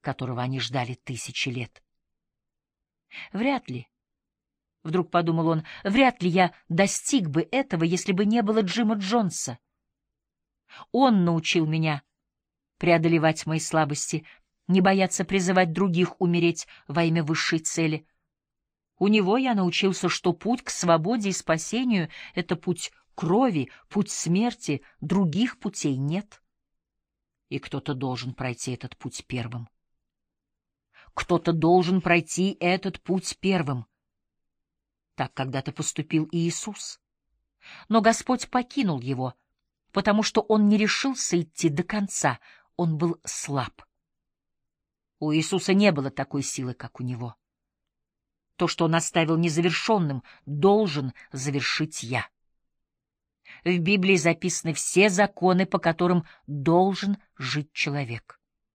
которого они ждали тысячи лет. Вряд ли, — вдруг подумал он, — вряд ли я достиг бы этого, если бы не было Джима Джонса. Он научил меня преодолевать мои слабости, не бояться призывать других умереть во имя высшей цели. У него я научился, что путь к свободе и спасению — это путь крови, путь смерти, других путей нет. И кто-то должен пройти этот путь первым. Кто-то должен пройти этот путь первым. Так когда-то поступил и Иисус. Но Господь покинул его, потому что он не решился идти до конца, он был слаб. У Иисуса не было такой силы, как у него. То, что он оставил незавершенным, должен завершить я. В Библии записаны все законы, по которым должен жить человек.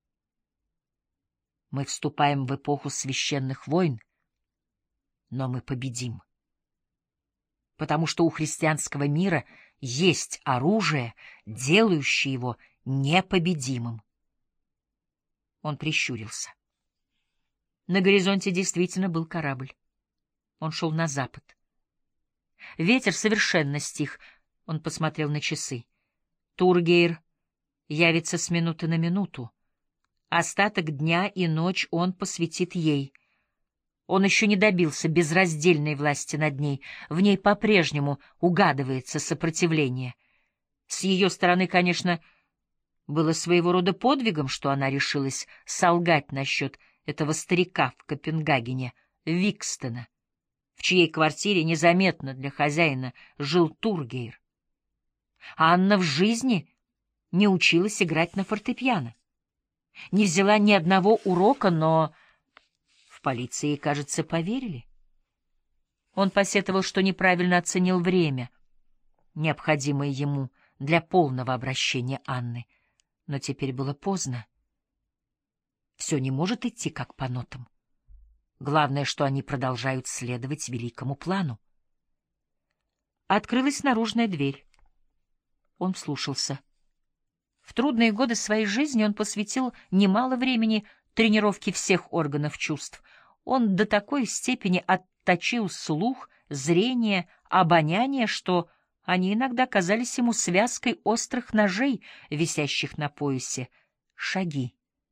Мы вступаем в эпоху священных войн, но мы победим. Потому что у христианского мира есть оружие, делающее его непобедимым. Он прищурился. На горизонте действительно был корабль. Он шел на запад. Ветер совершенно стих. Он посмотрел на часы. Тургейр явится с минуты на минуту. Остаток дня и ночь он посвятит ей. Он еще не добился безраздельной власти над ней. В ней по-прежнему угадывается сопротивление. С ее стороны, конечно, было своего рода подвигом, что она решилась солгать насчет этого старика в Копенгагене, Викстена, в чьей квартире незаметно для хозяина жил Тургейр. Анна в жизни не училась играть на фортепиано, не взяла ни одного урока, но в полиции, кажется, поверили. Он посетовал, что неправильно оценил время, необходимое ему для полного обращения Анны, но теперь было поздно. Все не может идти как по нотам. Главное, что они продолжают следовать великому плану. Открылась наружная дверь. Он вслушался. В трудные годы своей жизни он посвятил немало времени тренировке всех органов чувств. Он до такой степени отточил слух, зрение, обоняние, что они иногда казались ему связкой острых ножей, висящих на поясе. Шаги.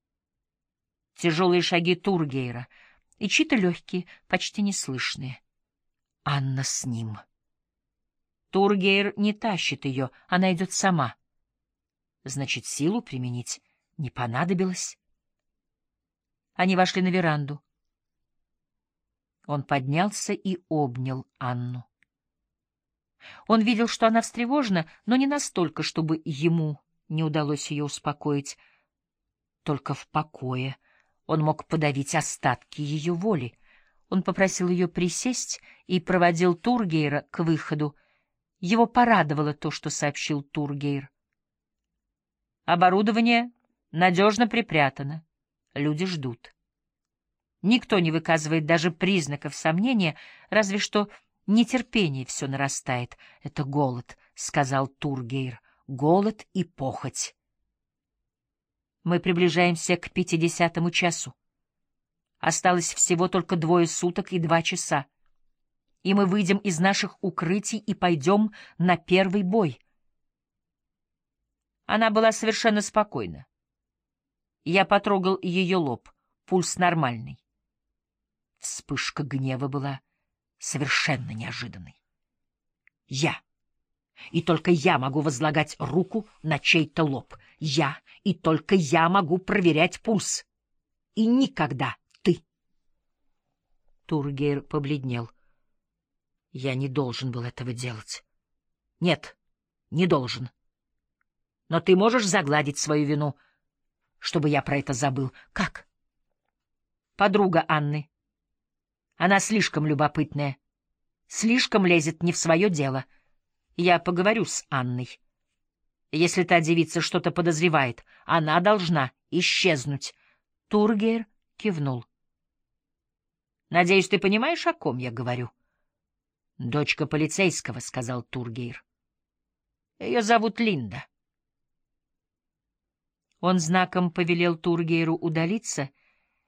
Тяжелые шаги Тургейра и чьи-то легкие, почти неслышные. Анна с ним. Тургейр не тащит ее, она идет сама. Значит, силу применить не понадобилось. Они вошли на веранду. Он поднялся и обнял Анну. Он видел, что она встревожена, но не настолько, чтобы ему не удалось ее успокоить. Только в покое он мог подавить остатки ее воли. Он попросил ее присесть и проводил Тургейра к выходу. Его порадовало то, что сообщил Тургейр. Оборудование надежно припрятано. Люди ждут. Никто не выказывает даже признаков сомнения, разве что нетерпение все нарастает. Это голод, — сказал Тургейр. Голод и похоть. Мы приближаемся к 50-му часу. Осталось всего только 2 суток и 2 часа. И мы выйдем из наших укрытий и пойдем на первый бой. Она была совершенно спокойна. Я потрогал ее лоб. Пульс нормальный. Вспышка гнева была совершенно неожиданной. Я. И только я могу возлагать руку на чей-то лоб. Я, и только я могу проверять пульс. И никогда ты. Тургейр побледнел. Я не должен был этого делать. Нет, не должен. Но ты можешь загладить свою вину, чтобы я про это забыл. Как? Подруга Анны. Она слишком любопытная, слишком лезет не в свое дело. Я поговорю с Анной. Если та девица что-то подозревает, она должна исчезнуть. Тургейр кивнул. Надеюсь, ты понимаешь, о ком я говорю? Дочка полицейского, — сказал Тургейр. Ее зовут Линда. Он знаком повелел Тургейру удалиться